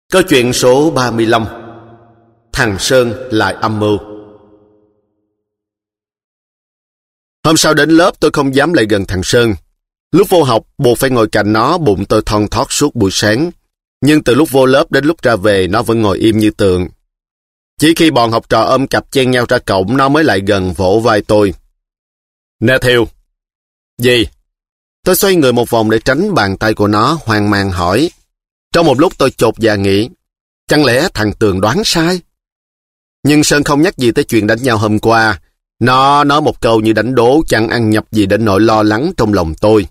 Câu chuyện số 35. Thằng Sơn lại âm mưu. Hôm sau đến lớp tôi không dám lại gần thằng Sơn. Lúc vô học buộc phải ngồi cạnh nó, bụng tôi thon thót suốt buổi sáng. Nhưng từ lúc vô lớp đến lúc ra về nó vẫn ngồi im như tượng. Chỉ khi bọn học trò ôm cặp chen nhau ra cổng nó mới lại gần vỗ vai tôi. Nè Thiều. Gì? Tôi xoay người một vòng để tránh bàn tay của nó, hoang mang hỏi. Trong một lúc tôi chột dạ nghĩ, chẳng lẽ thằng Tường đoán sai? Nhưng Sơn không nhắc gì tới chuyện đánh nhau hôm qua. Nó nói một câu như đánh đố, chẳng ăn nhập gì đến nỗi lo lắng trong lòng tôi.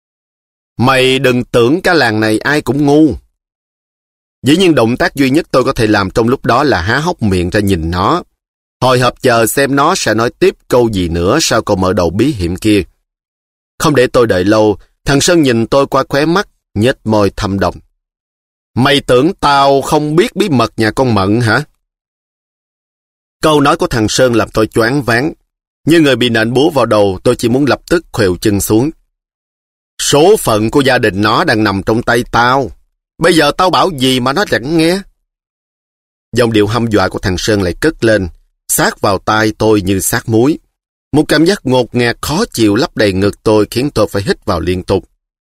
Mày đừng tưởng cả làng này ai cũng ngu. Dĩ nhiên động tác duy nhất tôi có thể làm trong lúc đó là há hốc miệng ra nhìn nó. Hồi hộp chờ xem nó sẽ nói tiếp câu gì nữa sau câu mở đầu bí hiểm kia. Không để tôi đợi lâu, thằng Sơn nhìn tôi qua khóe mắt, nhếch môi thâm độc. Mày tưởng tao không biết bí mật nhà con Mận hả? Câu nói của thằng Sơn làm tôi choáng váng. Như người bị nện búa vào đầu, tôi chỉ muốn lập tức khuỵu chân xuống. Số phận của gia đình nó đang nằm trong tay tao. Bây giờ tao bảo gì mà nó chẳng nghe. Giọng điệu hăm dọa của thằng Sơn lại cất lên, sát vào tai tôi như sát muối. Một cảm giác ngột ngạt khó chịu lấp đầy ngực tôi khiến tôi phải hít vào liên tục.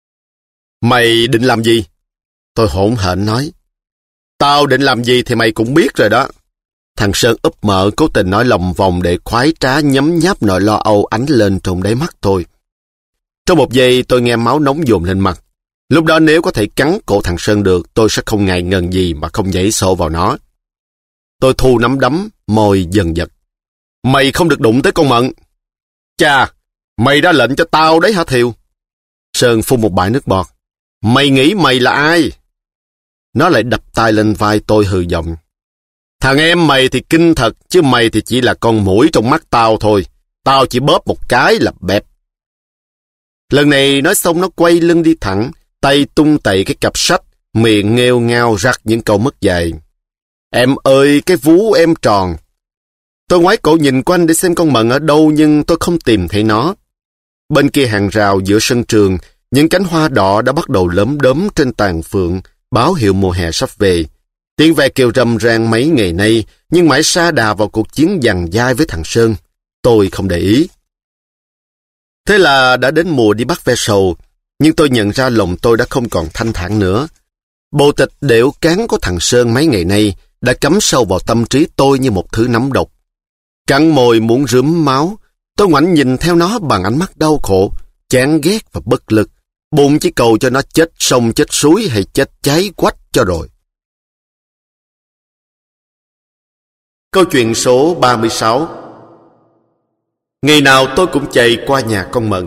Mày định làm gì? Tôi hỗn hển nói. Tao định làm gì thì mày cũng biết rồi đó. Thằng Sơn úp mở cố tình nói lòng vòng để khoái trá nhấm nháp nỗi lo âu ánh lên trong đáy mắt tôi. Trong một giây tôi nghe máu nóng dồn lên mặt. Lúc đó nếu có thể cắn cổ thằng Sơn được, tôi sẽ không ngại ngần gì mà không nhảy xô vào nó. Tôi thu nắm đấm, môi dần giật. Mày không được đụng tới con Mận. Chà, mày ra lệnh cho tao đấy hả Thiều? Sơn phun một bãi nước bọt. Mày nghĩ mày là ai? Nó lại đập tay lên vai tôi hừ giọng. Thằng em mày thì kinh thật, chứ mày thì chỉ là con muỗi trong mắt tao thôi. Tao chỉ bóp một cái là bẹp. Lần này nói xong nó quay lưng đi thẳng, tay tung tẩy cái cặp sách, miệng nghêu ngao rắc những câu mất dạy. Em ơi, cái vú em tròn. Tôi ngoái cổ nhìn quanh để xem con Mận ở đâu nhưng tôi không tìm thấy nó. Bên kia hàng rào giữa sân trường, những cánh hoa đỏ đã bắt đầu lấm đốm trên tàn phượng, báo hiệu mùa hè sắp về. Tiếng ve kêu râm ran mấy ngày nay, nhưng mãi sa đà vào cuộc chiến giằng dai với thằng Sơn. Tôi không để ý. Thế là đã đến mùa đi bắt ve sầu, nhưng tôi nhận ra lòng tôi đã không còn thanh thản nữa. Bộ tịch đểu cán của thằng Sơn mấy ngày nay đã cắm sâu vào tâm trí tôi như một thứ nấm độc. Cắn môi muốn rướm máu, tôi ngoảnh nhìn theo nó bằng ánh mắt đau khổ, chán ghét và bất lực. Bụng chỉ cầu cho nó chết sông chết suối hay chết cháy quách cho rồi. Câu chuyện số 36. Ngày nào tôi cũng chạy qua nhà con Mận.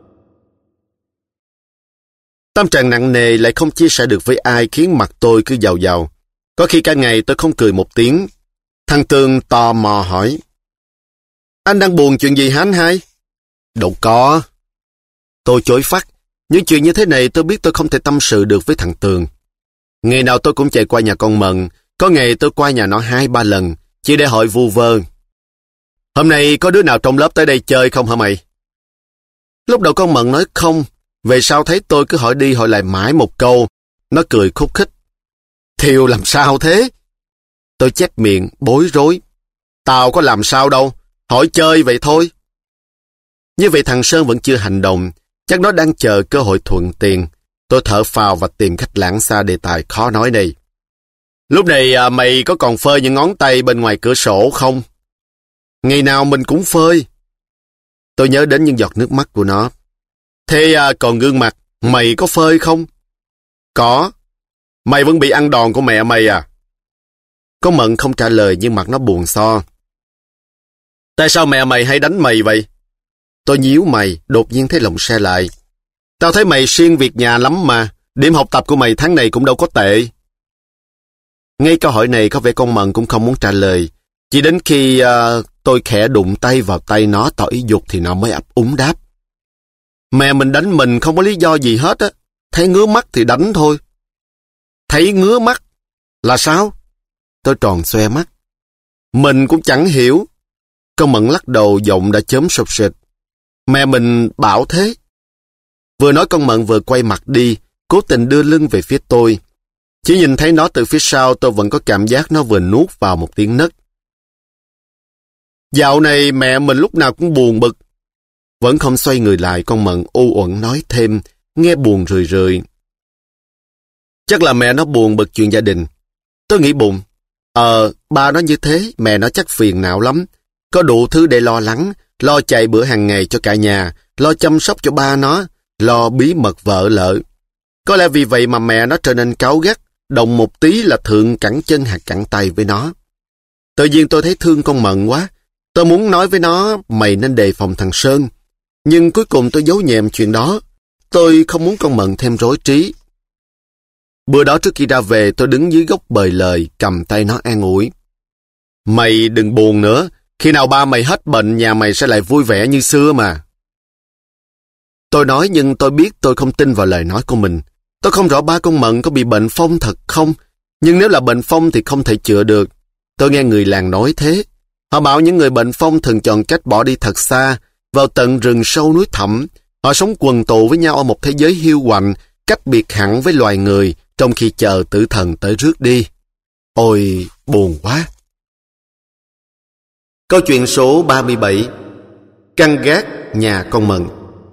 Tâm trạng nặng nề lại không chia sẻ được với ai khiến mặt tôi cứ dào dào. Có khi cả ngày tôi không cười một tiếng. Thằng Tường tò mò hỏi. Anh đang buồn chuyện gì hả anh hai? Đâu có. Tôi chối phắt. Những chuyện như thế này tôi biết tôi không thể tâm sự được với thằng Tường. Ngày nào tôi cũng chạy qua nhà con Mận. Có ngày tôi qua nhà nó 2-3 lần, chỉ để hỏi vu vơ. Hôm nay có đứa nào trong lớp tới đây chơi không hả mày? Lúc đầu con Mận nói không. Về sau thấy tôi cứ hỏi đi hỏi lại mãi một câu. Nó cười khúc khích. Thiều làm sao thế? Tôi chép miệng, bối rối. Tao có làm sao đâu. Hỏi chơi vậy thôi. Như vậy thằng Sơn vẫn chưa hành động. Chắc nó đang chờ cơ hội thuận tiền. Tôi thở phào và tìm cách lãng xa đề tài khó nói này. Lúc này mày có còn phơi những ngón tay bên ngoài cửa sổ không? Ngày nào mình cũng phơi. Tôi nhớ đến những giọt nước mắt của nó. Thế còn gương mặt, mày có phơi không? Có. Mày vẫn bị ăn đòn của mẹ mày à? Con Mận không trả lời nhưng mặt nó buồn so. Tại sao mẹ mày hay đánh mày vậy? Tôi nhíu mày, đột nhiên thấy lòng xe lại. Tao thấy mày siêng việc nhà lắm mà. Điểm học tập của mày tháng này cũng đâu có tệ. Ngay câu hỏi này có vẻ con Mận cũng không muốn trả lời. Chỉ đến khi tôi khẽ đụng tay vào tay nó tỏ ý dục thì nó mới ấp úng đáp. Mẹ mình đánh mình không có lý do gì hết á. Thấy ngứa mắt thì đánh thôi. Thấy ngứa mắt? Là sao? Tôi tròn xoe mắt. Mình cũng chẳng hiểu. Con Mận lắc đầu giọng đã chớm sụp sịt. Mẹ mình bảo thế. Vừa nói con Mận vừa quay mặt đi, cố tình đưa lưng về phía tôi. Chỉ nhìn thấy nó từ phía sau tôi vẫn có cảm giác nó vừa nuốt vào một tiếng nấc. Dạo này mẹ mình lúc nào cũng buồn bực. Vẫn không xoay người lại, con Mận u uẩn nói thêm, nghe buồn rười rượi. Chắc là mẹ nó buồn bực chuyện gia đình. Tôi nghĩ bụng. Ba nó như thế, mẹ nó chắc phiền não lắm. Có đủ thứ để lo lắng, lo chạy bữa hàng ngày cho cả nhà, lo chăm sóc cho ba nó, lo bí mật vợ lợ. Có lẽ vì vậy mà mẹ nó trở nên cáu gắt, động một tí là thượng cẳng chân hạ cẳng tay với nó. Tự nhiên tôi thấy thương con Mận quá. Tôi muốn nói với nó, mày nên đề phòng thằng Sơn. Nhưng cuối cùng tôi giấu nhẹm chuyện đó. Tôi không muốn con Mận thêm rối trí. Bữa đó trước khi ra về, tôi đứng dưới gốc bời lời, cầm tay nó an ủi. Mày đừng buồn nữa, khi nào ba mày hết bệnh, nhà mày sẽ lại vui vẻ như xưa mà. Tôi nói nhưng tôi biết tôi không tin vào lời nói của mình. Tôi không rõ ba con Mận có bị bệnh phong thật không, nhưng nếu là bệnh phong thì không thể chữa được. Tôi nghe người làng nói thế. Họ bảo những người bệnh phong thường chọn cách bỏ đi thật xa, vào tận rừng sâu núi thẳm. Họ sống quần tụ với nhau ở một thế giới hiu quạnh, cách biệt hẳn với loài người, trong khi chờ tử thần tới rước đi. Ôi, buồn quá. Câu chuyện số 37. Căn gác nhà con Mận.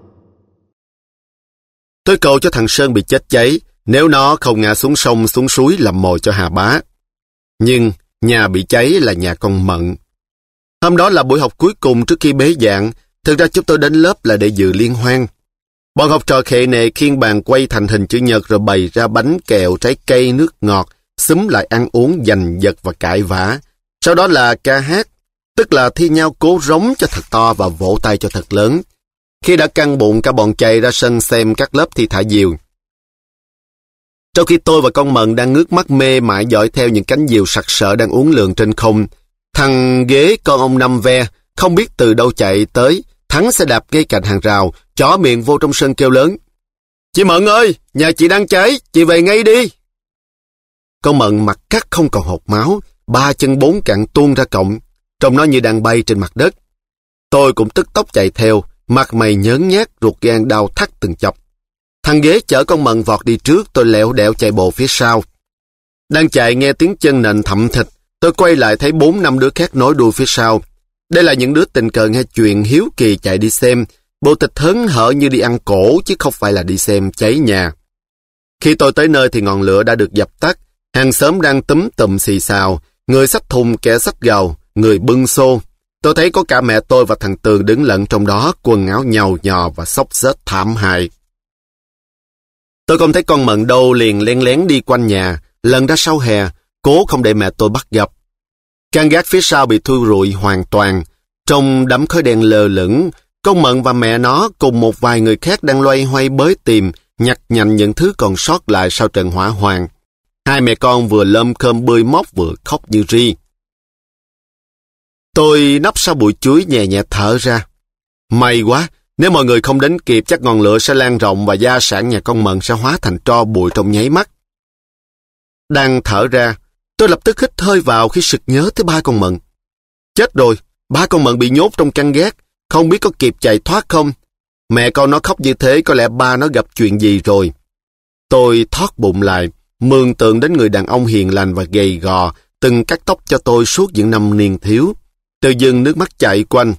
Tôi cầu cho thằng Sơn bị chết cháy, nếu nó không ngã xuống sông xuống suối làm mồi cho Hà Bá. Nhưng nhà bị cháy là nhà con Mận. Hôm đó là buổi học cuối cùng trước khi bế giảng. Thực ra chúng tôi đến lớp là để dự liên hoan. Bọn học trò khệ nệ khiêng bàn quay thành hình chữ nhật rồi bày ra bánh kẹo, trái cây, nước ngọt, xúm lại ăn uống giành giật và cãi vã. Sau đó là ca hát, tức là thi nhau cố rống cho thật to và vỗ tay cho thật lớn. Khi đã căng bụng, cả bọn chạy ra sân xem các lớp thi thả diều. Trong khi tôi và con Mận đang ngước mắt mê mải dõi theo những cánh diều sặc sỡ đang uốn lượn trên không, thằng Ghế con ông Năm Ve không biết từ đâu chạy tới, Thắng sẽ đạp ngay cạnh hàng rào, chỏ miệng vô trong sân kêu lớn. Chị Mận ơi, nhà chị đang cháy, chị về ngay đi. Con Mận mặt cắt không còn hột máu, ba chân bốn cẳng tuôn ra cổng, trông nó như đang bay trên mặt đất. Tôi cũng tức tốc chạy theo, mặt mày nhớn nhác, ruột gan đau thắt từng chập. Thằng Ghế chở con Mận vọt đi trước, tôi lẹo đẹo chạy bộ phía sau. Đang chạy nghe tiếng chân nện thậm thịch, tôi quay lại thấy 4-5 đứa khác nối đuôi phía sau. Đây là những đứa tình cờ nghe chuyện hiếu kỳ chạy đi xem, bộ tịch hớn hở như đi ăn cổ chứ không phải là đi xem cháy nhà. Khi tôi tới nơi thì ngọn lửa đã được dập tắt, hàng xóm đang túm tụm xì xào, người xách thùng kẻ xách gầu, người bưng xô. Tôi thấy có cả mẹ tôi và thằng Tường đứng lẫn trong đó, quần áo nhàu nhò và xốc xếch thảm hại. Tôi không thấy con Mận đâu, liền len lén đi quanh nhà, lần ra sau hè, cố không để mẹ tôi bắt gặp. Căn gác phía sau bị thui rụi hoàn toàn, trong đám khói đen lờ lửng, con Mận và mẹ nó cùng một vài người khác đang loay hoay bới tìm, nhặt nhạnh những thứ còn sót lại sau trận hỏa hoạn. Hai mẹ con vừa lơm khơm bươi móc vừa khóc như ri. Tôi nấp sau bụi chuối nhẹ nhẹ thở ra. May quá, nếu mọi người không đến kịp chắc ngọn lửa sẽ lan rộng và gia sản nhà con Mận sẽ hóa thành tro bụi trong nháy mắt. Đang thở ra, tôi lập tức hít hơi vào khi sực nhớ tới ba con Mận. Chết rồi, ba con Mận bị nhốt trong căn gác, không biết có kịp chạy thoát không. Mẹ con nó khóc như thế, có lẽ ba nó gặp chuyện gì rồi. Tôi thoát bụng lại, mường tượng đến người đàn ông hiền lành và gầy gò, từng cắt tóc cho tôi suốt những năm niên thiếu. Tự dưng nước mắt chảy quanh.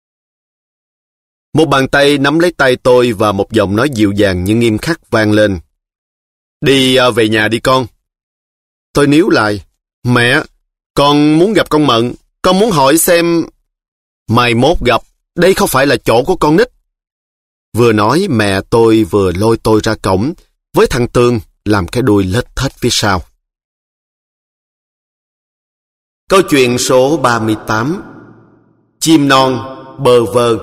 Một bàn tay nắm lấy tay tôi và một giọng nói dịu dàng nhưng nghiêm khắc vang lên. Đi về nhà đi con. Tôi níu lại. Mẹ, con muốn gặp con Mận, con muốn hỏi xem... Mai mốt gặp, đây không phải là chỗ của con nít. Vừa nói mẹ tôi vừa lôi tôi ra cổng, với thằng Tường làm cái đuôi lết thết phía sau. Câu chuyện số 38. Chim non bơ vơ.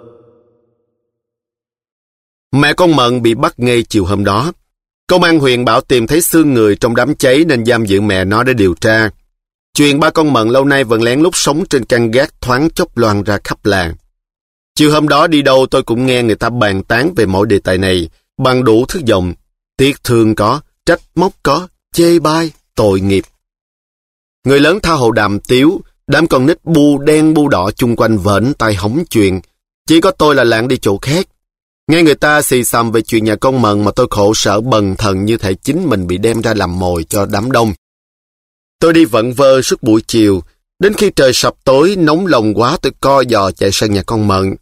Mẹ con Mận bị bắt ngay chiều hôm đó. Công an huyện bảo tìm thấy xương người trong đám cháy nên giam giữ mẹ nó để điều tra. Chuyện ba con Mận lâu nay vẫn lén lút sống trên căn gác thoáng chốc loan ra khắp làng. Chiều hôm đó đi đâu tôi cũng nghe người ta bàn tán về mỗi đề tài này bằng đủ thứ giọng. Tiếc thương có, trách móc có, chê bai, tội nghiệp. Người lớn tha hồ đàm tiếu, đám con nít bu đen bu đỏ chung quanh vểnh tai hóng chuyện. Chỉ có tôi là lảng đi chỗ khác. Nghe người ta xì xầm về chuyện nhà con Mận mà tôi khổ sở bần thần như thể chính mình bị đem ra làm mồi cho đám đông. Tôi đi vẩn vơ suốt buổi chiều, đến khi trời sập tối nóng lòng quá tôi co giò chạy sang nhà con Mận.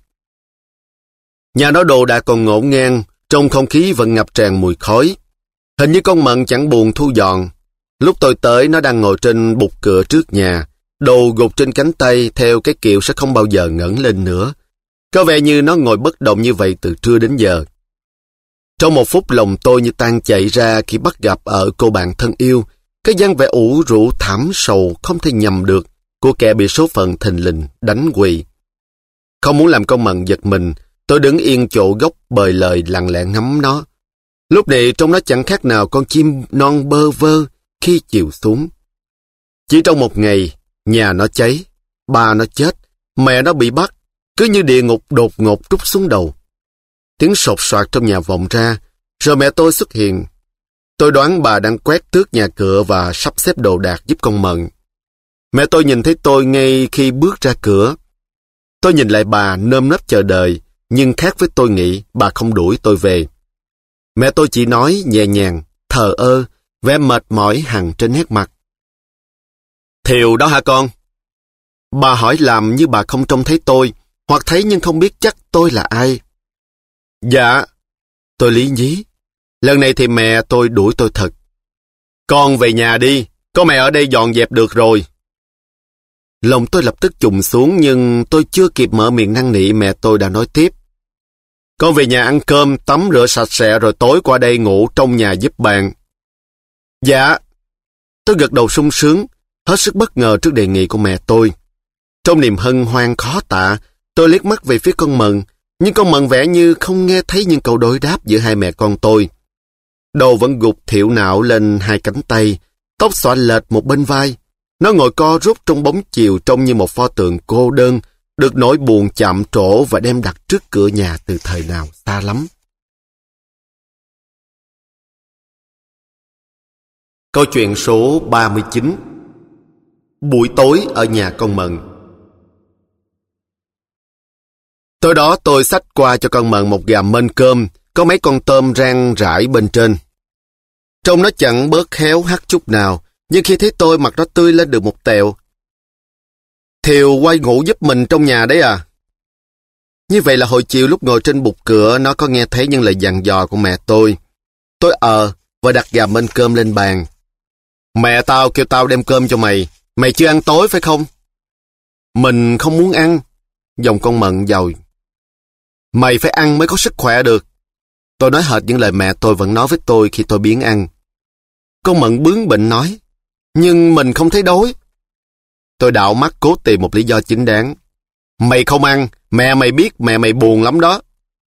Nhà nó đồ đạc còn ngổn ngang, trong không khí vẫn ngập tràn mùi khói. Hình như con Mận chẳng buồn thu dọn. Lúc tôi tới nó đang ngồi trên bục cửa trước nhà, đầu gục trên cánh tay theo cái kiểu sẽ không bao giờ ngẩng lên nữa. Có vẻ như nó ngồi bất động như vậy từ trưa đến giờ. Trong một phút lòng tôi như tan chảy ra khi bắt gặp ở cô bạn thân yêu cái dáng vẻ ủ rũ thảm sầu không thể nhầm được của kẻ bị số phận thình lình đánh quỳ. Không muốn làm con Mận giật mình, tôi đứng yên chỗ gốc bời lời lặng lẽ ngắm nó. Lúc này trông nó chẳng khác nào con chim non bơ vơ khi chiều xuống. Chỉ trong một ngày, nhà nó cháy, ba nó chết, mẹ nó bị bắt, cứ như địa ngục đột ngột trút xuống đầu. Tiếng sột soạt trong nhà vọng ra, rồi mẹ tôi xuất hiện. Tôi đoán bà đang quét tước nhà cửa và sắp xếp đồ đạc giúp con Mận. Mẹ tôi nhìn thấy tôi ngay khi bước ra cửa. Tôi nhìn lại bà nơm nớp chờ đợi, nhưng khác với tôi nghĩ, bà không đuổi tôi về. Mẹ tôi chỉ nói nhẹ nhàng, thờ ơ, vẻ mệt mỏi hằn trên nét mặt. Thiều đó hả con? Bà hỏi làm như bà không trông thấy tôi, hoặc thấy nhưng không biết chắc tôi là ai. Dạ. Tôi lý nhí. Lần này thì mẹ tôi đuổi tôi thật. Con về nhà đi, có mẹ ở đây dọn dẹp được rồi. Lòng tôi lập tức trùng xuống nhưng tôi chưa kịp mở miệng năn nỉ mẹ tôi đã nói tiếp. Con về nhà ăn cơm, tắm rửa sạch sẽ rồi tối qua đây ngủ trong nhà giúp bạn. Dạ. Tôi gật đầu sung sướng, hết sức bất ngờ trước đề nghị của mẹ tôi. Trong niềm hân hoan khó tả, tôi liếc mắt về phía con Mận, nhưng con Mận vẻ như không nghe thấy những câu đối đáp giữa hai mẹ con tôi. Đầu vẫn gục thiểu não lên hai cánh tay, tóc xõa lệch một bên vai. Nó ngồi co rút trong bóng chiều trông như một pho tượng cô đơn, được nỗi buồn chạm trổ và đem đặt trước cửa nhà từ thời nào xa lắm. Câu chuyện số 39. Buổi tối ở nhà con Mận. Tối đó tôi xách qua cho con Mận một gàm mên cơm, có mấy con tôm rang rải bên trên. Trông nó chẳng bớt khéo hắt chút nào, nhưng khi thấy tôi mặt nó tươi lên được một tẹo. Thiều quay ngủ giúp mình trong nhà đấy à? Như vậy là hồi chiều lúc ngồi trên bục cửa nó có nghe thấy những lời dặn dò của mẹ tôi. Tôi và đặt gàm mên cơm lên bàn. Mẹ tao kêu tao đem cơm cho mày. Mày chưa ăn tối phải không? Mình không muốn ăn. Giọng con Mận dầu. Mày phải ăn mới có sức khỏe được. Tôi nói hệt những lời mẹ tôi vẫn nói với tôi khi tôi biếng ăn. Con Mận bướng bỉnh nói. Nhưng mình không thấy đói. Tôi đảo mắt cố tìm một lý do chính đáng. Mày không ăn, mẹ mày biết mẹ mày buồn lắm đó.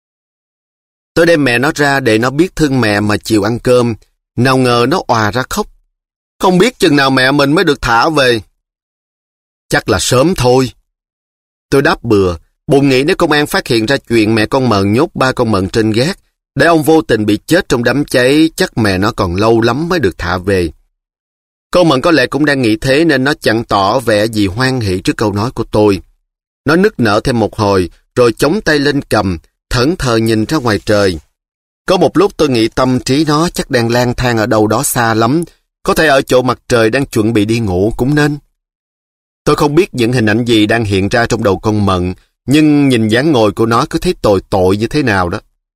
Tôi đem mẹ nó ra để nó biết thương mẹ mà chiều ăn cơm. Nào ngờ nó òa ra khóc. Không biết chừng nào mẹ mình mới được thả về. Chắc là sớm thôi. Tôi đáp bừa, bụng nghĩ nếu công an phát hiện ra chuyện mẹ con Mận nhốt ba con Mận trên gác, để ông vô tình bị chết trong đám cháy, chắc mẹ nó còn lâu lắm mới được thả về. Con Mận có lẽ cũng đang nghĩ thế nên nó chẳng tỏ vẻ gì hoan hỉ trước câu nói của tôi. Nó nức nở thêm một hồi, rồi chống tay lên cầm, thẫn thờ nhìn ra ngoài trời. Có một lúc tôi nghĩ tâm trí nó chắc đang lang thang ở đâu đó xa lắm, có thể ở chỗ mặt trời đang chuẩn bị đi ngủ cũng nên. Tôi không biết những hình ảnh gì đang hiện ra trong đầu con Mận, nhưng nhìn dáng ngồi của nó cứ thấy tồi tội như thế nào đó.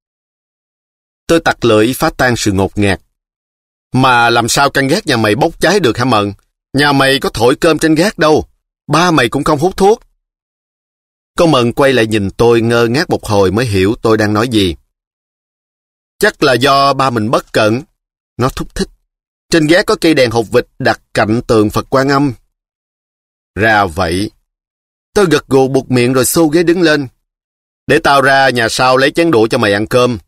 Tôi tặc lưỡi phá tan sự ngột ngạt. Mà làm sao căn gác nhà mày bốc cháy được hả Mận? Nhà mày có thổi cơm trên gác đâu. Ba mày cũng không hút thuốc. Con Mận quay lại nhìn tôi ngơ ngác một hồi mới hiểu tôi đang nói gì. Chắc là do ba mình bất cẩn. Nó thúc thích. Trên gác có cây đèn hộp vịt đặt cạnh tượng Phật Quan Âm. Ra vậy. Tôi gật gù buột miệng rồi xô ghế đứng lên. Để tao ra nhà sau lấy chén đũa cho mày ăn cơm.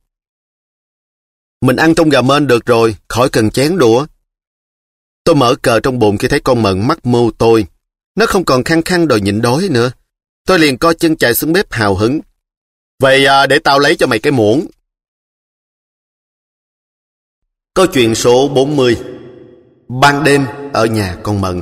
Mình ăn trong gà mên được rồi, khỏi cần chén đũa. Tôi mở cờ trong bụng khi thấy con Mận mắc mưu tôi. Nó không còn khăng khăng đòi nhịn đói nữa. Tôi liền co chân chạy xuống bếp hào hứng. Vậy để tao lấy cho mày cái muỗng. Câu chuyện số 40. Ban đêm ở nhà con Mận.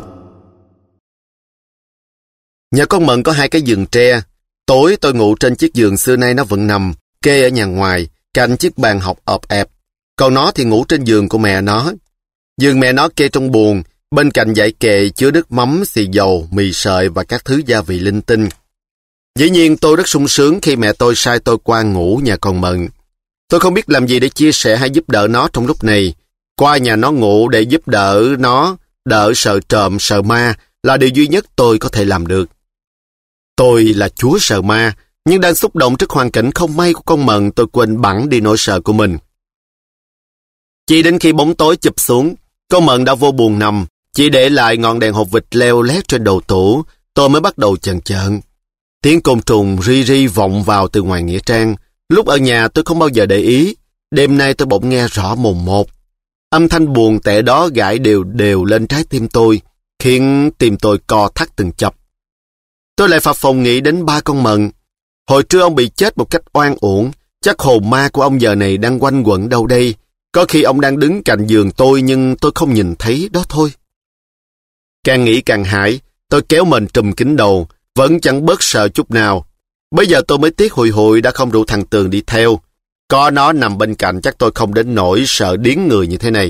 Nhà con Mận có hai cái giường tre. Tối tôi ngủ trên chiếc giường xưa nay nó vẫn nằm, kê ở nhà ngoài, cạnh chiếc bàn học ọp ẹp. Còn nó thì ngủ trên giường của mẹ nó. Giường mẹ nó kê trong buồng, bên cạnh dãy kệ chứa nước mắm, xì dầu, mì sợi và các thứ gia vị linh tinh. Dĩ nhiên tôi rất sung sướng khi mẹ tôi sai tôi qua ngủ nhà con Mận. Tôi không biết làm gì để chia sẻ hay giúp đỡ nó trong lúc này. Qua nhà nó ngủ để giúp đỡ nó, đỡ sợ trộm, sợ ma là điều duy nhất tôi có thể làm được. Tôi là chúa sợ ma, nhưng đang xúc động trước hoàn cảnh không may của con Mận, tôi quên bẵng đi nỗi sợ của mình. Chỉ đến khi bóng tối chụp xuống, con Mận đã vô buồng nằm, chỉ để lại ngọn đèn hộp vịt leo lét trên đầu tủ, tôi mới bắt đầu chần chợn. Tiếng côn trùng ri ri vọng vào từ ngoài nghĩa trang. Lúc ở nhà tôi không bao giờ để ý, đêm nay tôi bỗng nghe rõ mồn một. Âm thanh buồn tẻ đó gãi đều đều lên trái tim tôi, khiến tim tôi co thắt từng chập. Tôi lại phập phồng nghĩ đến ba con Mận. Hồi trưa ông bị chết một cách oan uổng, chắc hồn ma của ông giờ này đang quanh quẩn đâu đây. Có khi ông đang đứng cạnh giường tôi nhưng tôi không nhìn thấy đó thôi. Càng nghĩ càng hãi, tôi kéo mình trùm kín đầu, vẫn chẳng bớt sợ chút nào. Bây giờ tôi mới tiếc hùi hụi đã không rủ thằng Tường đi theo. Có nó nằm bên cạnh chắc tôi không đến nỗi sợ điếng người như thế này.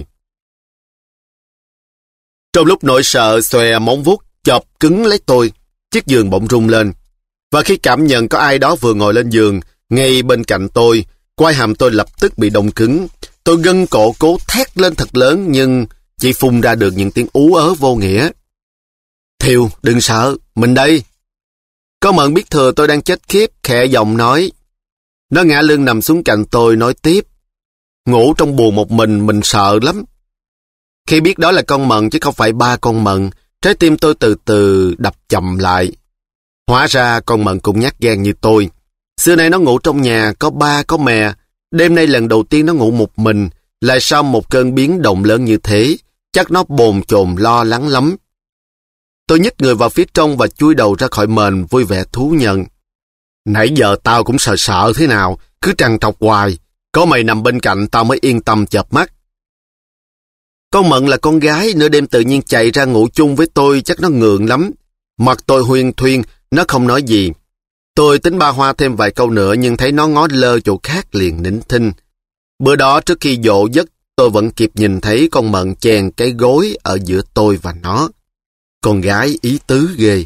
Trong lúc nỗi sợ xòe móng vuốt chộp cứng lấy tôi, chiếc giường bỗng rung lên. Và khi cảm nhận có ai đó vừa ngồi lên giường, ngay bên cạnh tôi, quai hàm tôi lập tức bị đông cứng. Tôi gân cổ cố thét lên thật lớn nhưng chỉ phun ra được những tiếng ú ớ vô nghĩa. Thiều, đừng sợ, mình đây. Con Mận biết thừa tôi đang chết khiếp, khẽ giọng nói. Nó ngã lưng nằm xuống cạnh tôi nói tiếp. Ngủ trong buồng một mình sợ lắm. Khi biết đó là con Mận chứ không phải ba con Mận, trái tim tôi từ từ đập chậm lại. Hóa ra con Mận cũng nhát gan như tôi. Xưa nay nó ngủ trong nhà, có ba có mẹ. Đêm nay lần đầu tiên nó ngủ một mình, lại sau một cơn biến động lớn như thế, chắc nó bồn chồn lo lắng lắm. Tôi nhích người vào phía trong và chui đầu ra khỏi mền vui vẻ thú nhận. Nãy giờ tao cũng sợ sợ thế nào, cứ trằn trọc hoài, có mày nằm bên cạnh tao mới yên tâm chợp mắt. Con Mận là con gái, nửa đêm tự nhiên chạy ra ngủ chung với tôi chắc nó ngượng lắm. Mặt tôi huyên thuyên, nó không nói gì. Tôi tính ba hoa thêm vài câu nữa nhưng thấy nó ngó lơ chỗ khác liền nín thinh. Bữa đó trước khi dỗ giấc tôi vẫn kịp nhìn thấy con Mận chèn cái gối ở giữa tôi và nó. Con gái ý tứ ghê.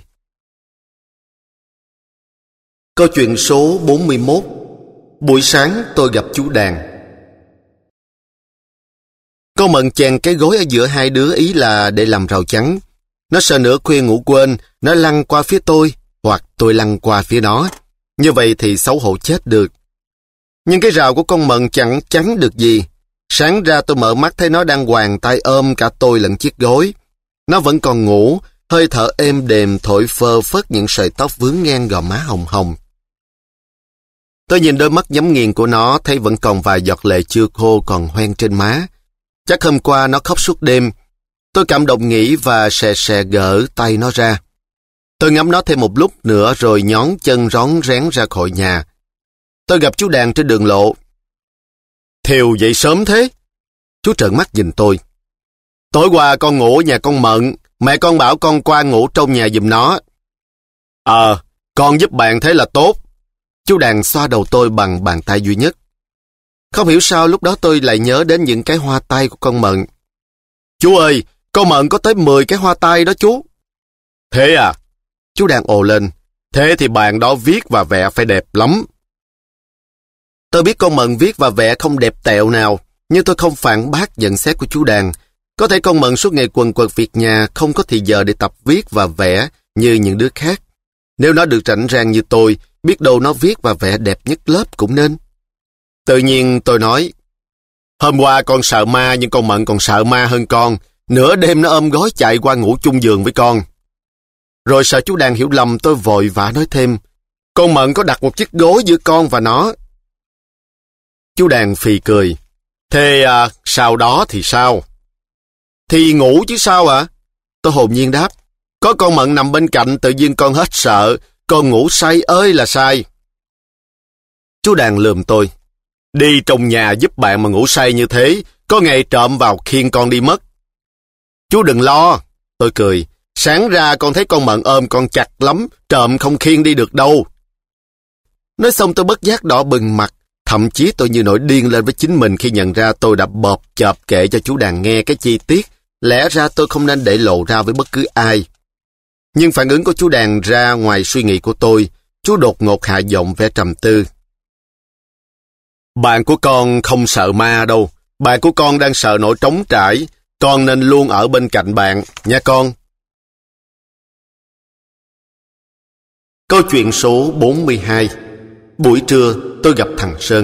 Câu chuyện số 41. Buổi sáng tôi gặp chú Đàn. Con Mận chèn cái gối ở giữa hai đứa ý là để làm rào chắn. Nó sợ nửa khuya ngủ quên, nó lăn qua phía tôi, hoặc tôi lăn qua phía nó. Như vậy thì xấu hổ chết được. Nhưng cái rào của con Mận chẳng chắn được gì. Sáng ra tôi mở mắt thấy nó đang choàng tay ôm cả tôi lẫn chiếc gối. Nó vẫn còn ngủ, hơi thở êm đềm thổi phơ phất những sợi tóc vướng ngang gò má hồng hồng. Tôi nhìn đôi mắt nhắm nghiền của nó, thấy vẫn còn vài giọt lệ chưa khô còn hoen trên má. Chắc hôm qua nó khóc suốt đêm. Tôi cảm động nghĩ và sè gỡ tay nó ra. Tôi ngắm nó thêm một lúc nữa rồi nhón chân rón rén ra khỏi nhà. Tôi gặp chú Đàn trên đường lộ. Thiều dậy sớm thế? Chú trợn mắt nhìn tôi. Tối qua con ngủ ở nhà con Mận, mẹ con bảo con qua ngủ trong nhà giùm nó. Con giúp bạn thế là tốt. Chú Đàn xoa đầu tôi bằng bàn tay duy nhất. Không hiểu sao lúc đó tôi lại nhớ đến những cái hoa tay của con Mận. Chú ơi, con Mận có tới 10 cái hoa tay đó chú. Thế à? Chú Đàn ồ lên. Thế thì bạn đó viết và vẽ phải đẹp lắm. Tôi biết con Mận viết và vẽ không đẹp tẹo nào, nhưng tôi không phản bác nhận xét của chú Đàn. Có thể con Mận suốt ngày quần quật việc nhà, không có thì giờ để tập viết và vẽ như những đứa khác. Nếu nó được rảnh rang như tôi, biết đâu nó viết và vẽ đẹp nhất lớp cũng nên. Tự nhiên tôi nói, hôm qua con sợ ma nhưng con Mận còn sợ ma hơn con. Nửa đêm nó ôm gối chạy qua ngủ chung giường với con. Rồi sợ chú Đàn hiểu lầm tôi vội vã nói thêm, con Mận có đặt một chiếc gối giữa con và nó. Chú Đàn phì cười. Thế sau đó thì sao? Thì ngủ chứ sao ạ? Tôi hồn nhiên đáp. Có con Mận nằm bên cạnh tự nhiên con hết sợ. Con ngủ say ơi là say. Chú Đàn lườm tôi. Đi trong nhà giúp bạn mà ngủ say như thế, có ngày trộm vào khiêng con đi mất. Chú đừng lo. Tôi cười. Sáng ra con thấy con Mận ôm con chặt lắm, trộm không khiêng đi được đâu. Nói xong tôi bất giác đỏ bừng mặt, Thậm chí tôi như nổi điên lên với chính mình khi nhận ra tôi đã bợp chợp kể cho chú Đàn nghe cái chi tiết lẽ ra tôi không nên để lộ ra với bất cứ ai. Nhưng phản ứng của chú Đàn ra ngoài suy nghĩ của tôi. Chú đột ngột hạ giọng vẻ trầm tư. Bạn của con không sợ ma đâu. Bạn của con đang sợ nỗi trống trải. Con nên luôn ở bên cạnh bạn, nha con. Câu chuyện số 42. Buổi trưa tôi gặp thằng Sơn.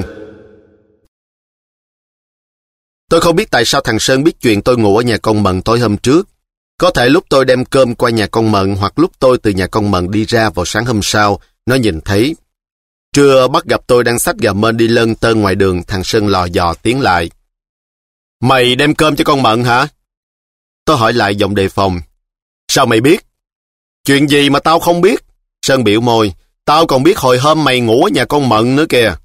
Tôi không biết tại sao thằng Sơn biết chuyện tôi ngủ ở nhà con Mận tối hôm trước. Có thể lúc tôi đem cơm qua nhà con Mận hoặc lúc tôi từ nhà con Mận đi ra vào sáng hôm sau, nó nhìn thấy. Trưa bắt gặp tôi đang xách gà mên đi lân tơn ngoài đường, thằng Sơn lò dò tiến lại. Mày đem cơm cho con Mận hả? Tôi hỏi lại giọng đề phòng. Sao mày biết? Chuyện gì mà tao không biết? Sơn biểu môi. Tao còn biết hồi hôm mày ngủ ở nhà con Mận nữa kìa.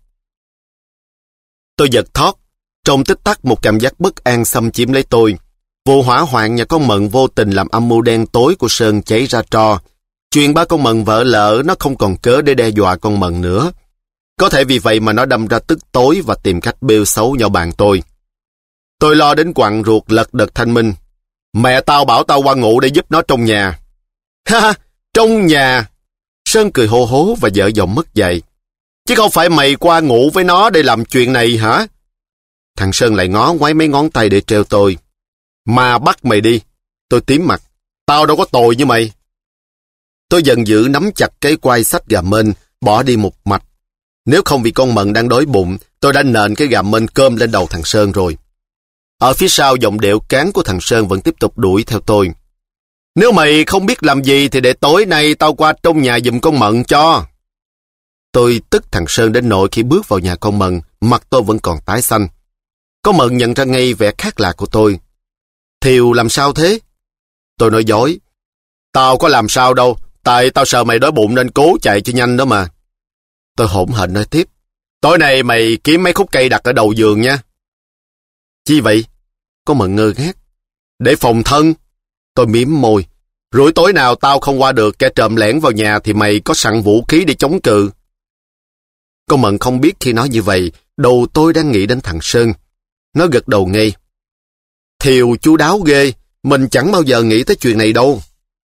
Tôi giật thót. Trong tích tắc một cảm giác bất an xâm chiếm lấy tôi. Vụ hỏa hoạn nhà con Mận vô tình làm âm mưu đen tối của Sơn cháy ra tro. Chuyện ba con Mận vỡ lỡ nó không còn cớ để đe dọa con Mận nữa. Có thể vì vậy mà nó đâm ra tức tối và tìm cách bêu xấu nhỏ bạn tôi. Tôi lo đến quặn ruột lật đật thanh minh. Mẹ tao bảo tao qua ngủ để giúp nó trong nhà. Ha, trong nhà. Sơn cười hô hố và dở giọng mất dạy. Chứ không phải mày qua ngủ với nó để làm chuyện này hả? Thằng Sơn lại ngó ngoáy mấy ngón tay để trêu tôi. Mà bắt mày đi. Tôi tím mặt. Tao đâu có tội như mày. Tôi giận dữ nắm chặt cái quai xách gà mên, bỏ đi một mạch. Nếu không vì con Mận đang đói bụng, tôi đã nện cái gà mên cơm lên đầu thằng Sơn rồi. Ở phía sau giọng điệu cán của thằng Sơn vẫn tiếp tục đuổi theo tôi. Nếu mày không biết làm gì thì để tối nay tao qua trong nhà giùm con Mận cho. Tôi tức thằng Sơn đến nỗi khi bước vào nhà con Mận, mặt tôi vẫn còn tái xanh. Con Mận nhận ra ngay vẻ khác lạ của tôi. Thiều làm sao thế? Tôi nói dối. Tao có làm sao đâu, tại tao sợ mày đói bụng nên cố chạy cho nhanh đó mà. Tôi hỗn hển nói tiếp. Tối nay mày kiếm mấy khúc cây đặt ở đầu giường nha. Chi vậy? Con Mận ngơ ngác. Để phòng thân. Tôi mím môi. Rủi tối nào tao không qua được kẻ trộm lẻn vào nhà thì mày có sẵn vũ khí để chống cự. Con Mận không biết khi nói như vậy, đầu tôi đang nghĩ đến thằng Sơn. Nó gật đầu ngay. Thiều chú đáo ghê, mình chẳng bao giờ nghĩ tới chuyện này đâu.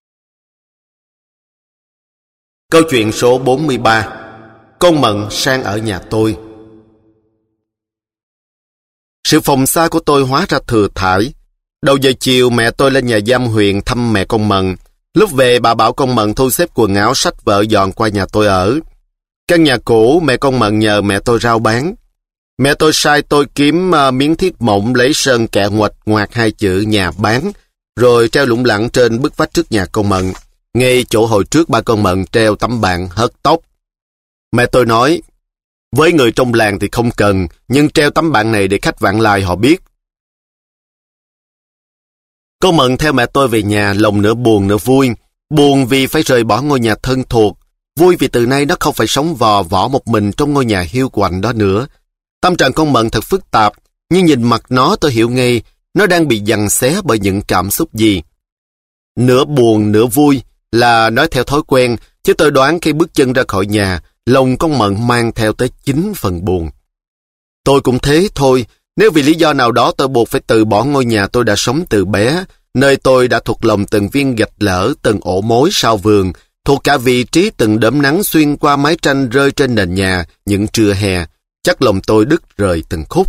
Câu chuyện số 43. Con Mận sang ở nhà tôi. Sự phòng xa của tôi hóa ra thừa thãi. Đầu giờ chiều mẹ tôi lên nhà giam huyện thăm mẹ con Mận. Lúc về bà bảo con Mận thu xếp quần áo sách vợ dọn qua nhà tôi ở. Căn nhà cũ mẹ con Mận nhờ mẹ tôi rao bán. Mẹ tôi sai tôi kiếm miếng thiết mộng lấy sơn kẹ nguệch ngoạc hai chữ nhà bán, rồi treo lủng lẳng trên bức vách trước nhà con Mận. Ngay chỗ hồi trước ba con Mận treo tấm bảng hớt tóc. Mẹ tôi nói, với người trong làng thì không cần, nhưng treo tấm bảng này để khách vãng lai họ biết. Con Mận theo mẹ tôi về nhà, lòng nửa buồn nửa vui. Buồn vì phải rời bỏ ngôi nhà thân thuộc. Vui vì từ nay nó không phải sống vò võ một mình trong ngôi nhà hiu quạnh đó nữa. Tâm trạng con Mận thật phức tạp, nhưng nhìn mặt nó tôi hiểu ngay, nó đang bị giằng xé bởi những cảm xúc gì. Nửa buồn nửa vui là nói theo thói quen, chứ tôi đoán khi bước chân ra khỏi nhà, lòng con Mận mang theo tới 9 phần buồn. Tôi cũng thế thôi, nếu vì lý do nào đó tôi buộc phải từ bỏ ngôi nhà tôi đã sống từ bé, nơi tôi đã thuộc lòng từng viên gạch lỡ, từng ổ mối sau vườn, thuộc cả vị trí từng đốm nắng xuyên qua mái tranh rơi trên nền nhà những trưa hè, chắc lòng tôi đứt rời từng khúc.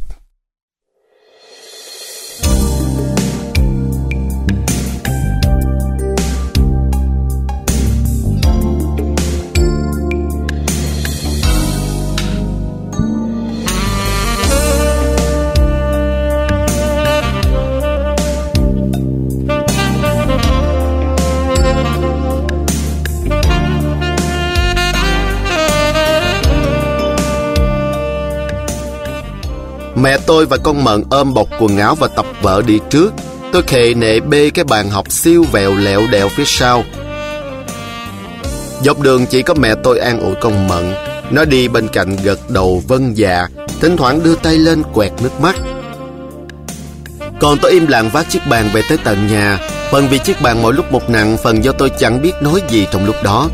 Mẹ tôi và con Mận ôm bọc quần áo và tập vở đi trước. Tôi khệ nệ bê cái bàn học siêu vẹo lẹo đẹo phía sau. Dọc đường chỉ có mẹ tôi an ủi con Mận. Nó đi bên cạnh gật đầu vâng dạ, thỉnh thoảng đưa tay lên quẹt nước mắt. Còn tôi im lặng vác chiếc bàn về tới tận nhà, phần vì chiếc bàn mỗi lúc một nặng, phần do tôi chẳng biết nói gì trong lúc đó.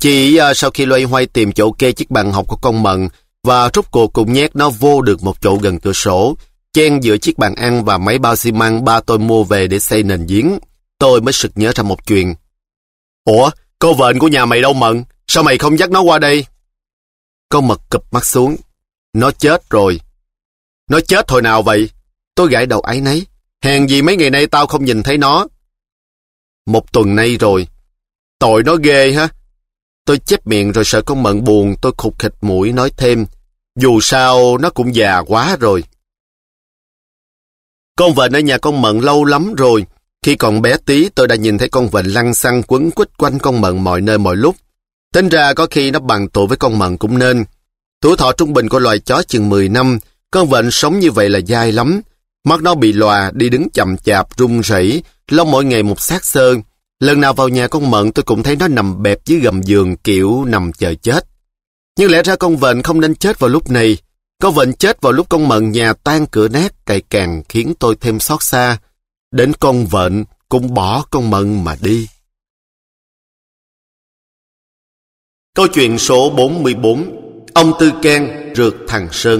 Sau khi loay hoay tìm chỗ kê chiếc bàn học của con Mận và rút cuộc cũng nhét nó vô được một chỗ gần cửa sổ, chen giữa chiếc bàn ăn và mấy bao xi măng ba tôi mua về để xây nền giếng, tôi mới sực nhớ ra một chuyện. Ủa, cô vợ của nhà mày đâu Mận? Sao mày không dắt nó qua đây? Con Mật cụp mắt xuống. Nó chết rồi. Nó chết hồi nào vậy? Tôi gãi đầu áy náy. Hèn gì mấy ngày nay tao không nhìn thấy nó. 1 tuần nay rồi. Tội nó ghê ha. Tôi chép miệng rồi sợ con Mận buồn, tôi khục khịch mũi nói thêm. Dù sao nó cũng già quá rồi. Con vện ở nhà con Mận lâu lắm rồi. Khi còn bé tí tôi đã nhìn thấy con vện lăng xăng quấn quýt quanh con Mận mọi nơi mọi lúc. Tính ra có khi nó bằng tuổi với con Mận cũng nên. Tuổi thọ trung bình của loài chó chừng 10 năm. Con vện sống như vậy là dai lắm. Mắt nó bị lòa, đi đứng chậm chạp, run rẩy, lông mỗi ngày một xác xơ. Lần nào vào nhà con Mận tôi cũng thấy nó nằm bẹp dưới gầm giường kiểu nằm chờ chết. Nhưng lẽ ra con vện không nên chết vào lúc này. Con vện chết vào lúc con Mận nhà tan cửa nát cày càng khiến tôi thêm xót xa. Đến con vện cũng bỏ con Mận mà đi. Câu chuyện số 44. Ông Tư Can rượt thằng Sơn.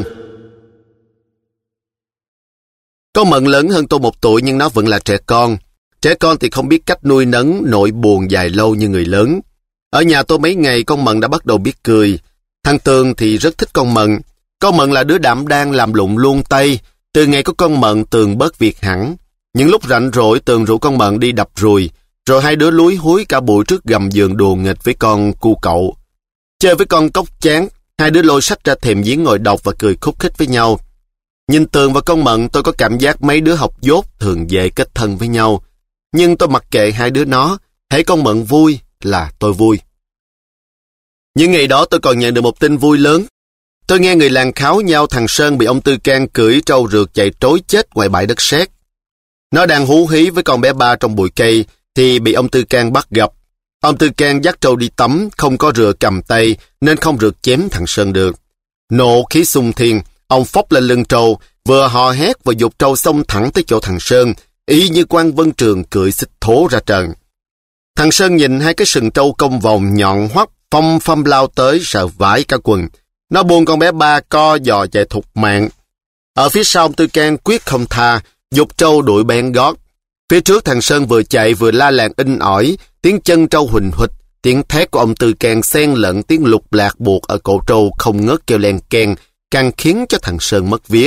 Con Mận lớn hơn tôi 1 tuổi nhưng nó vẫn là trẻ con. Trẻ con thì không biết cách nuôi nấng nỗi buồn dài lâu như người lớn. Ở nhà tôi mấy ngày con Mận đã bắt đầu biết cười. Thằng Tường thì rất thích con Mận. Con Mận là đứa đảm đang làm lụng luôn tay. Từ ngày có con Mận Tường bớt việc hẳn. Những lúc rảnh rỗi Tường rủ con Mận đi đập ruồi. Rồi hai đứa lúi húi cả buổi trước gầm giường đùa nghịch với con cu cậu. Chơi với con cốc chán, hai đứa lôi sách ra thềm giếng ngồi đọc và cười khúc khích với nhau. Nhìn Tường và con Mận tôi có cảm giác mấy đứa học dốt thường dễ kết thân với nhau. Nhưng tôi mặc kệ hai đứa nó, hễ con Mận vui là tôi vui. Những ngày đó tôi còn nhận được một tin vui lớn. Tôi nghe người làng kháo nhau thằng Sơn bị ông Tư Can cưỡi trâu rượt chạy trối chết ngoài bãi đất sét. Nó đang hú hí với con bé Ba trong bụi cây thì bị ông Tư Can bắt gặp. Ông Tư Can dắt trâu đi tắm, không có rựa cầm tay nên không rượt chém thằng Sơn được. Nộ khí xung thiên, ông phóc lên lưng trâu, vừa hò hét vừa giục trâu xông thẳng tới chỗ thằng Sơn, y như Quan Vân Trường cưỡi xích thố ra trần. Thằng Sơn nhìn hai cái sừng trâu cong vòng nhọn hoắt, phăm phăm lao tới sợ vãi cả quần. Nó buông con bé Ba co giò chạy thục mạng. Ở phía sau ông Tư Can quyết không tha, giục trâu đuổi bén gót. Phía trước thằng Sơn vừa chạy vừa la làng inh ỏi, tiếng chân trâu huỳnh huỵch, tiếng thét của ông Tư Can xen lẫn tiếng lục lạc buộc ở cổ trâu không ngớt kêu len keng, càng khiến cho thằng Sơn mất vía.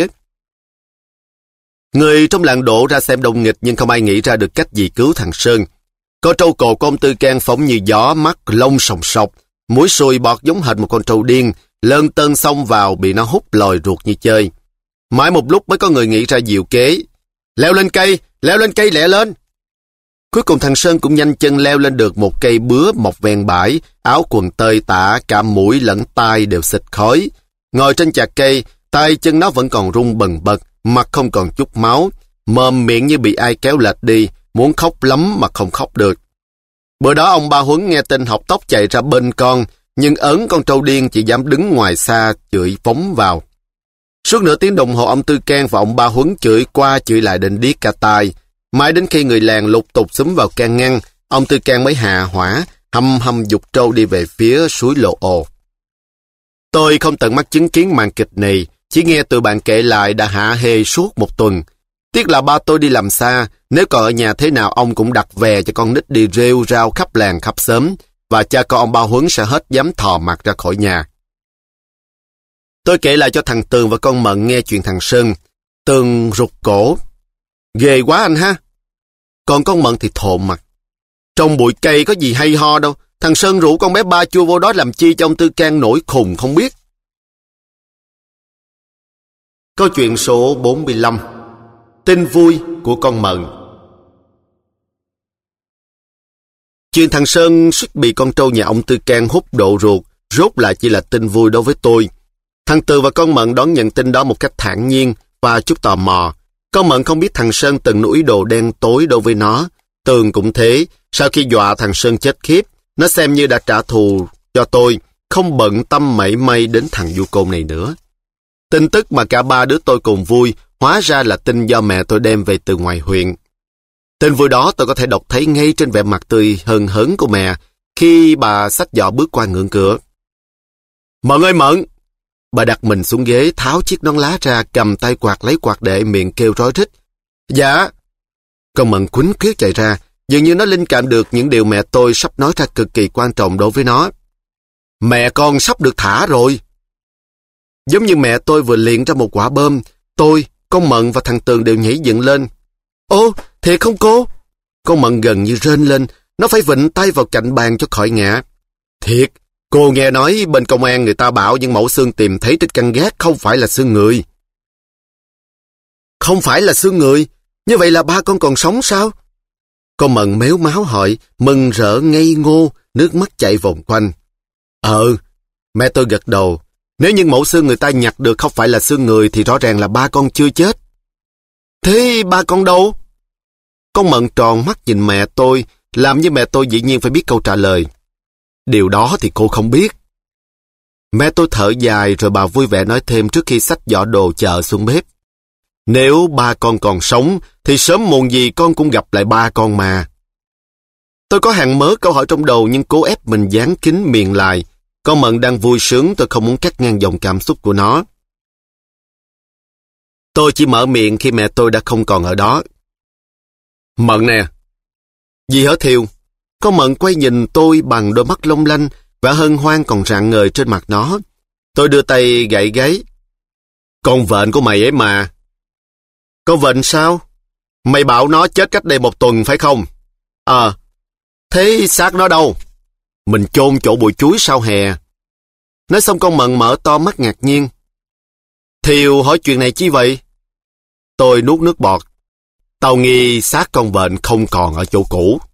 Người trong làng đổ ra xem đông nghịch nhưng không ai nghĩ ra được cách gì cứu thằng Sơn. Có trâu cổ của ông Tư Can phóng như gió, mắt lông sòng sọc, mũi sùi bọt giống hệt một con trâu điên, lơn tơn xông vào bị nó hút lòi ruột như chơi. Mãi một lúc mới có người nghĩ ra diệu kế. Leo lên cây lẹ lên. Cuối cùng thằng Sơn cũng nhanh chân leo lên được một cây bứa mọc ven bãi, áo quần tơi tả, cả mũi lẫn tai đều xịt khói. Ngồi trên chạc cây, tay chân nó vẫn còn run bần bật, mặt không còn chút máu, mồm miệng như bị ai kéo lệch đi, muốn khóc lắm mà không khóc được. Bữa đó ông Ba Huấn nghe tin học tóc chạy ra bên con, nhưng ớn con trâu điên chỉ dám đứng ngoài xa chửi phóng vào. Suốt nửa tiếng đồng hồ ông Tư Can và ông Ba Huấn chửi qua chửi lại đến điếc cả tai. Mãi đến khi người làng lục tục xúm vào can ngăn, ông Tư Can mới hạ hỏa, hăm giục trâu đi về phía suối Lộ Ồ. Tôi không tận mắt chứng kiến màn kịch này, chỉ nghe tụi bạn kể lại đã hả hê suốt 1 tuần. Tiếc là ba tôi đi làm xa, nếu còn ở nhà thế nào ông cũng đặt về cho con nít đi rêu rao khắp làng khắp xóm, và cha con ông Ba Huấn sẽ hết dám thò mặt ra khỏi nhà. Tôi kể lại cho thằng Tường và con Mận nghe chuyện thằng Sơn. Tường rụt cổ. Ghê quá anh ha. Còn con Mận thì thộn mặt. Trong bụi cây có gì hay ho đâu. Thằng Sơn rủ con bé Ba chua vô đó làm chi cho ông Tư Can nổi khùng không biết. Câu chuyện số 45. Tin vui của con Mận. Chuyện thằng Sơn suýt bị con trâu nhà ông Tư Can hút độ ruột rốt lại chỉ là tin vui đối với tôi. Thằng Từ và con Mận đón nhận tin đó một cách thản nhiên và chút tò mò. Con Mận không biết thằng Sơn từng nuôi ý đồ đen tối đối với nó. Tường cũng thế, sau khi dọa thằng Sơn chết khiếp, nó xem như đã trả thù cho tôi, không bận tâm mảy may đến thằng du côn này nữa. Tin tức mà cả ba đứa tôi cùng vui, hóa ra là tin do mẹ tôi đem về từ ngoài huyện. Tin vui đó tôi có thể đọc thấy ngay trên vẻ mặt tươi hờn hớn của mẹ, khi bà xách giỏ bước qua ngưỡng cửa. Mận ơi Mận! Bà đặt mình xuống ghế, tháo chiếc nón lá ra, cầm tay quạt lấy quạt để, miệng kêu rối rít. Dạ! Con Mận quýnh quyết chạy ra, dường như nó linh cảm được những điều mẹ tôi sắp nói ra cực kỳ quan trọng đối với nó. Mẹ con sắp được thả rồi! Giống như mẹ tôi vừa liệng ra một quả bom, tôi, con Mận và thằng Tường đều nhảy dựng lên. Ô, thiệt không cô? Con Mận gần như rên lên, nó phải vịnh tay vào cạnh bàn cho khỏi ngã. Thiệt, cô nghe nói bên công an người ta bảo những mẫu xương tìm thấy trên căn gác không phải là xương người. Không phải là xương người? Như vậy là ba con còn sống sao? Con Mận méo máu hỏi, mừng rỡ ngây ngô, nước mắt chảy vòng quanh. Mẹ tôi gật đầu. Nếu những mẫu xương người ta nhặt được không phải là xương người thì rõ ràng là ba con chưa chết. Thế ba con đâu? Con Mận tròn mắt nhìn mẹ tôi, làm như mẹ tôi dĩ nhiên phải biết câu trả lời. Điều đó thì cô không biết. Mẹ tôi thở dài rồi bà vui vẻ nói thêm trước khi xách giỏ đồ chợ xuống bếp. Nếu ba con còn sống thì sớm muộn gì con cũng gặp lại ba con mà. Tôi có hàng mớ câu hỏi trong đầu nhưng cố ép mình dán kín miệng lại. Con Mận đang vui sướng, tôi không muốn cắt ngang dòng cảm xúc của nó. Tôi chỉ mở miệng khi mẹ tôi đã không còn ở đó. Mận nè. Gì hả Thiều? Con Mận quay nhìn tôi bằng đôi mắt long lanh và hân hoan còn rạng ngời trên mặt nó. Tôi đưa tay gậy gáy. Con vện của mày ấy mà. Con vện sao? Mày bảo nó chết cách đây 1 tuần phải không? Thế xác nó đâu? Mình chôn chỗ bụi chuối sau hè. Nói xong con Mận mở to mắt ngạc nhiên. Thiều hỏi chuyện này chi vậy? Tôi nuốt nước bọt. Tao nghi xác con vện không còn ở chỗ cũ.